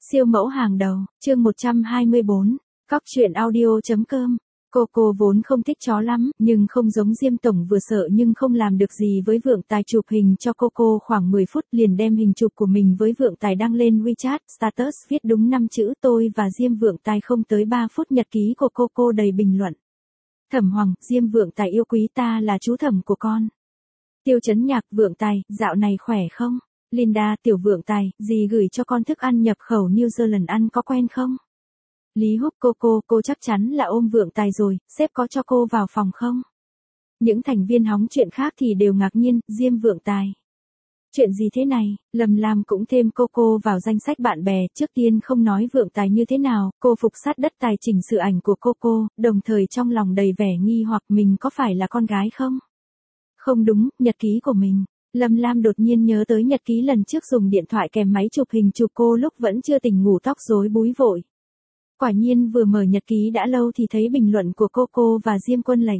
Siêu mẫu hàng đầu, chương 124, Cóc truyện audio.com. Cô vốn không thích chó lắm, nhưng không giống Diêm Tổng vừa sợ nhưng không làm được gì với Vượng Tài chụp hình cho cô khoảng 10 phút liền đem hình chụp của mình với Vượng Tài đăng lên WeChat, status viết đúng 5 chữ tôi và Diêm Vượng Tài không tới 3 phút nhật ký của cô đầy bình luận. Thẩm Hoàng, Diêm Vượng Tài yêu quý ta là chú thẩm của con. Tiêu Chấn Nhạc, Vượng Tài, dạo này khỏe không? Linda, tiểu Vượng Tài, dì gửi cho con thức ăn nhập khẩu New Zealand ăn có quen không? Lý Húc, cô chắc chắn là ôm Vượng Tài rồi, sếp có cho cô vào phòng không? Những thành viên hóng chuyện khác thì đều ngạc nhiên, Diêm Vượng Tài. Chuyện gì thế này? Lâm Lam cũng thêm cô vào danh sách bạn bè, trước tiên không nói Vượng Tài như thế nào, cô phục sát đất tài chỉnh sự ảnh của cô, đồng thời trong lòng đầy vẻ nghi hoặc mình có phải là con gái không? Không đúng, nhật ký của mình. Lâm Lam đột nhiên nhớ tới nhật ký lần trước dùng điện thoại kèm máy chụp hình chụp cô lúc vẫn chưa tỉnh ngủ tóc rối búi vội. Quả nhiên vừa mở nhật ký đã lâu thì thấy bình luận của cô và Diêm Quân Lệnh.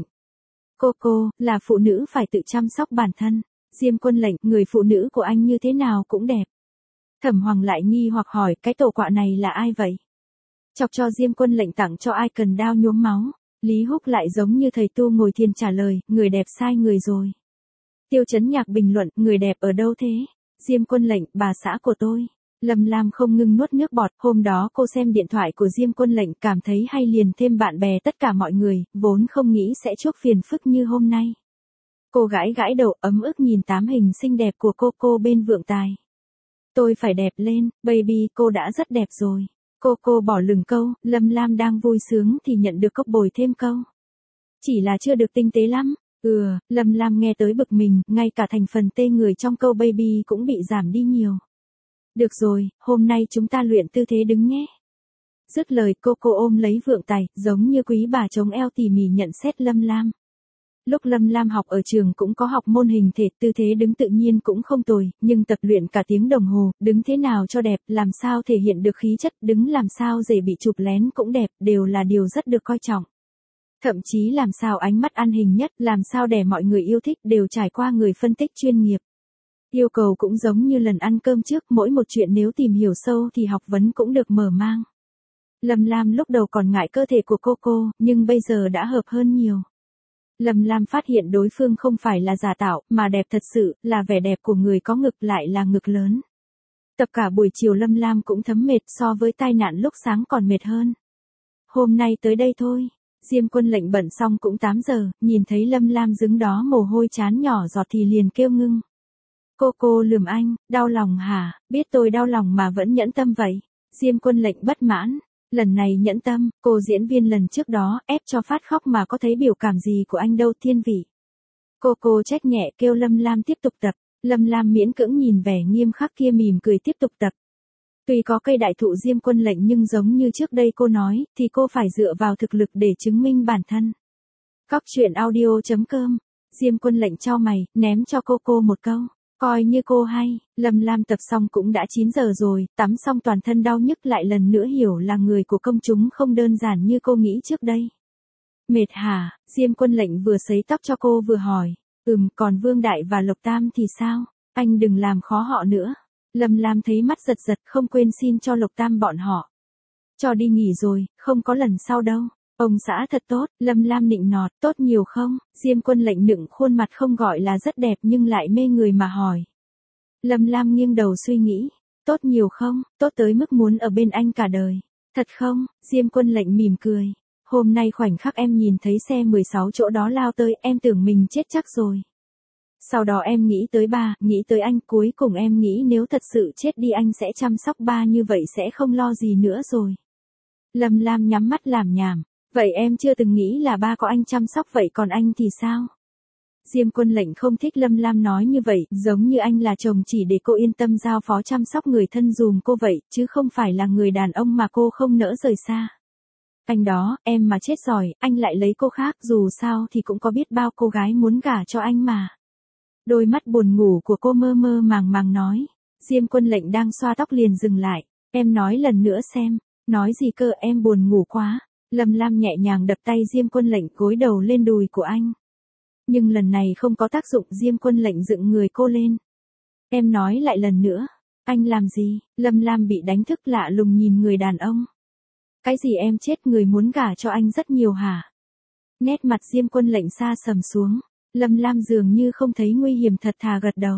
Cô, là phụ nữ phải tự chăm sóc bản thân. Diêm Quân Lệnh, người phụ nữ của anh như thế nào cũng đẹp. Thẩm Hoàng lại nghi hoặc hỏi, cái tổ quạ này là ai vậy? Chọc cho Diêm Quân Lệnh tặng cho ai cần đao nhuốm máu. Lý Húc lại giống như thầy tu ngồi thiền trả lời, người đẹp sai người rồi. Tiêu Chấn Nhạc bình luận, người đẹp ở đâu thế? Diêm Quân Lệnh, bà xã của tôi. Lâm Lam không ngưng nuốt nước bọt, hôm đó cô xem điện thoại của Diêm Quân Lệnh cảm thấy hay liền thêm bạn bè tất cả mọi người, vốn không nghĩ sẽ chuốc phiền phức như hôm nay. Cô gãi đầu ấm ức nhìn tám hình xinh đẹp của cô bên Vượng Tài. Tôi phải đẹp lên, baby, cô đã rất đẹp rồi. Cô bỏ lửng câu, Lâm Lam đang vui sướng thì nhận được cốc bồi thêm câu. Chỉ là chưa được tinh tế lắm. Lâm Lam nghe tới bực mình, ngay cả thành phần tê người trong câu baby cũng bị giảm đi nhiều. Được rồi, hôm nay chúng ta luyện tư thế đứng nhé. Dứt lời cô ôm lấy Vượng Tài, giống như quý bà chống eo tỉ mỉ nhận xét Lâm Lam. Lúc Lâm Lam học ở trường cũng có học môn hình thể, tư thế đứng tự nhiên cũng không tồi, nhưng tập luyện cả tiếng đồng hồ, đứng thế nào cho đẹp, làm sao thể hiện được khí chất, đứng làm sao dễ bị chụp lén cũng đẹp, đều là điều rất được coi trọng. Thậm chí làm sao ánh mắt ăn hình nhất, làm sao để mọi người yêu thích đều trải qua người phân tích chuyên nghiệp. Yêu cầu cũng giống như lần ăn cơm trước, mỗi một chuyện nếu tìm hiểu sâu thì học vấn cũng được mở mang. Lâm Lam lúc đầu còn ngại cơ thể của cô, nhưng bây giờ đã hợp hơn nhiều. Lâm Lam phát hiện đối phương không phải là giả tạo, mà đẹp thật sự, là vẻ đẹp của người có ngực lại là ngực lớn. Tập cả buổi chiều Lâm Lam cũng thấm mệt, so với tai nạn lúc sáng còn mệt hơn. Hôm nay tới đây thôi. Diêm Quân Lệnh bận xong cũng 8 giờ, nhìn thấy Lâm Lam đứng đó mồ hôi trán nhỏ giọt thì liền kêu ngưng. Cô lườm anh, đau lòng hả, biết tôi đau lòng mà vẫn nhẫn tâm vậy. Diêm Quân Lệnh bất mãn, lần này nhẫn tâm, cô diễn viên lần trước đó, ép cho phát khóc mà có thấy biểu cảm gì của anh đâu thiên vị. Cô trách nhẹ kêu Lâm Lam tiếp tục tập, Lâm Lam miễn cưỡng nhìn vẻ nghiêm khắc kia mỉm cười tiếp tục tập. Tuy có cây đại thụ Diêm Quân Lệnh nhưng giống như trước đây cô nói, thì cô phải dựa vào thực lực để chứng minh bản thân. Cóc truyện audio.com, Diêm Quân Lệnh chau mày, ném cho cô một câu. Coi như cô hay, Lâm Lam tập xong cũng đã 9 giờ rồi, tắm xong toàn thân đau nhức lại lần nữa hiểu là người của công chúng không đơn giản như cô nghĩ trước đây. Mệt hả? Diêm Quân Lệnh vừa sấy tóc cho cô vừa hỏi. Còn Vương Đại và Lộc Tam thì sao? Anh đừng làm khó họ nữa. Lâm Lam thấy mắt giật không quên xin cho Lộc Tam bọn họ. Cho đi nghỉ rồi, không có lần sau đâu. Ông xã thật tốt, Lâm Lam nịnh nọt, tốt nhiều không? Diêm Quân Lệnh nựng khuôn mặt không gọi là rất đẹp nhưng lại mê người mà hỏi. Lâm Lam nghiêng đầu suy nghĩ, tốt nhiều không, tốt tới mức muốn ở bên anh cả đời. Thật không? Diêm Quân Lệnh mỉm cười. Hôm nay khoảnh khắc em nhìn thấy xe 16 chỗ đó lao tới, em tưởng mình chết chắc rồi. Sau đó em nghĩ tới ba, nghĩ tới anh, cuối cùng em nghĩ nếu thật sự chết đi anh sẽ chăm sóc ba như vậy sẽ không lo gì nữa rồi. Lâm Lam nhắm mắt làm nhảm. Vậy em chưa từng nghĩ là ba có anh chăm sóc vậy còn anh thì sao? Diêm Quân Lệnh không thích Lâm Lam nói như vậy, giống như anh là chồng chỉ để cô yên tâm giao phó chăm sóc người thân dùm cô vậy, chứ không phải là người đàn ông mà cô không nỡ rời xa. Anh đó, em mà chết rồi, anh lại lấy cô khác, dù sao thì cũng có biết bao cô gái muốn gả cho anh mà. Đôi mắt buồn ngủ của cô mơ màng nói. Diêm Quân Lệnh đang xoa tóc liền dừng lại. Em nói lần nữa xem. Nói gì cơ, em buồn ngủ quá. Lâm Lam nhẹ nhàng đập tay Diêm Quân Lệnh gối đầu lên đùi của anh. Nhưng lần này không có tác dụng, Diêm Quân Lệnh dựng người cô lên. Em nói lại lần nữa. Anh làm gì? Lâm Lam bị đánh thức lạ lùng nhìn người đàn ông. Cái gì em chết người muốn gả cho anh rất nhiều hả? Nét mặt Diêm Quân Lệnh xa sầm xuống. Lâm Lam dường như không thấy nguy hiểm thật thà gật đầu.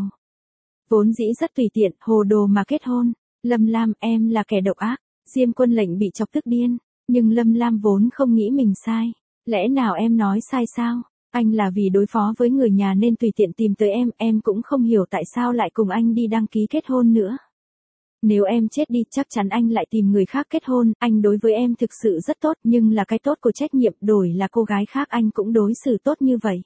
Vốn dĩ rất tùy tiện, hồ đồ mà kết hôn. Lâm Lam, em là kẻ độc ác. Diêm Quân Lệnh bị chọc tức điên. Nhưng Lâm Lam vốn không nghĩ mình sai. Lẽ nào em nói sai sao? Anh là vì đối phó với người nhà nên tùy tiện tìm tới em cũng không hiểu tại sao lại cùng anh đi đăng ký kết hôn nữa. Nếu em chết đi chắc chắn anh lại tìm người khác kết hôn, anh đối với em thực sự rất tốt nhưng là cái tốt của trách nhiệm đổi là cô gái khác anh cũng đối xử tốt như vậy.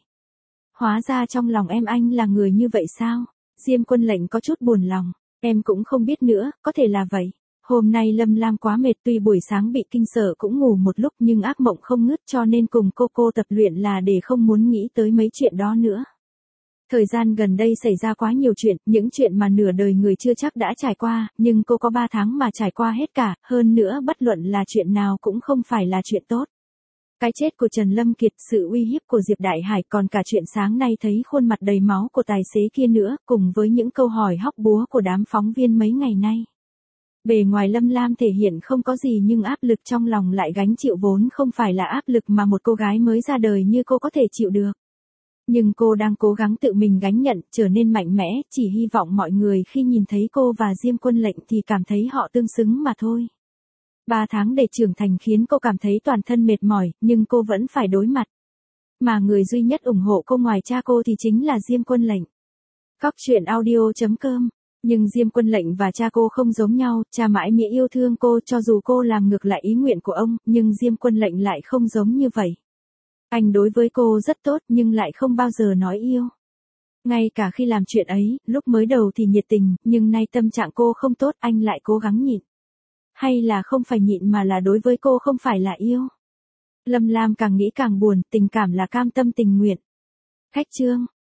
Hóa ra trong lòng em anh là người như vậy sao? Diêm Quân Lệnh có chút buồn lòng, em cũng không biết nữa, có thể là vậy. Hôm nay Lâm Lam quá mệt tuy buổi sáng bị kinh sợ cũng ngủ một lúc nhưng ác mộng không ngớt cho nên cùng cô tập luyện là để không muốn nghĩ tới mấy chuyện đó nữa. Thời gian gần đây xảy ra quá nhiều chuyện, những chuyện mà nửa đời người chưa chắc đã trải qua, nhưng cô có 3 tháng mà trải qua hết cả, hơn nữa bất luận là chuyện nào cũng không phải là chuyện tốt. Cái chết của Trần Lâm Kiệt, sự uy hiếp của Diệp Đại Hải còn cả chuyện sáng nay thấy khuôn mặt đầy máu của tài xế kia nữa, cùng với những câu hỏi hóc búa của đám phóng viên mấy ngày nay. Bề ngoài Lâm Lam thể hiện không có gì nhưng áp lực trong lòng lại gánh chịu vốn không phải là áp lực mà một cô gái mới ra đời như cô có thể chịu được. Nhưng cô đang cố gắng tự mình gánh nhận, trở nên mạnh mẽ, chỉ hy vọng mọi người khi nhìn thấy cô và Diêm Quân Lệnh thì cảm thấy họ tương xứng mà thôi. 3 tháng để trưởng thành khiến cô cảm thấy toàn thân mệt mỏi, nhưng cô vẫn phải đối mặt. Mà người duy nhất ủng hộ cô ngoài cha cô thì chính là Diêm Quân Lệnh. Cóc truyện audio.com. Nhưng Diêm Quân Lệnh và cha cô không giống nhau, cha mãi mãi yêu thương cô cho dù cô làm ngược lại ý nguyện của ông, nhưng Diêm Quân Lệnh lại không giống như vậy. Anh đối với cô rất tốt nhưng lại không bao giờ nói yêu. Ngay cả khi làm chuyện ấy, lúc mới đầu thì nhiệt tình, nhưng nay tâm trạng cô không tốt anh lại cố gắng nhịn. Hay là không phải nhịn mà là đối với cô không phải là yêu. Lâm Lam càng nghĩ càng buồn, tình cảm là cam tâm tình nguyện. Khách chương.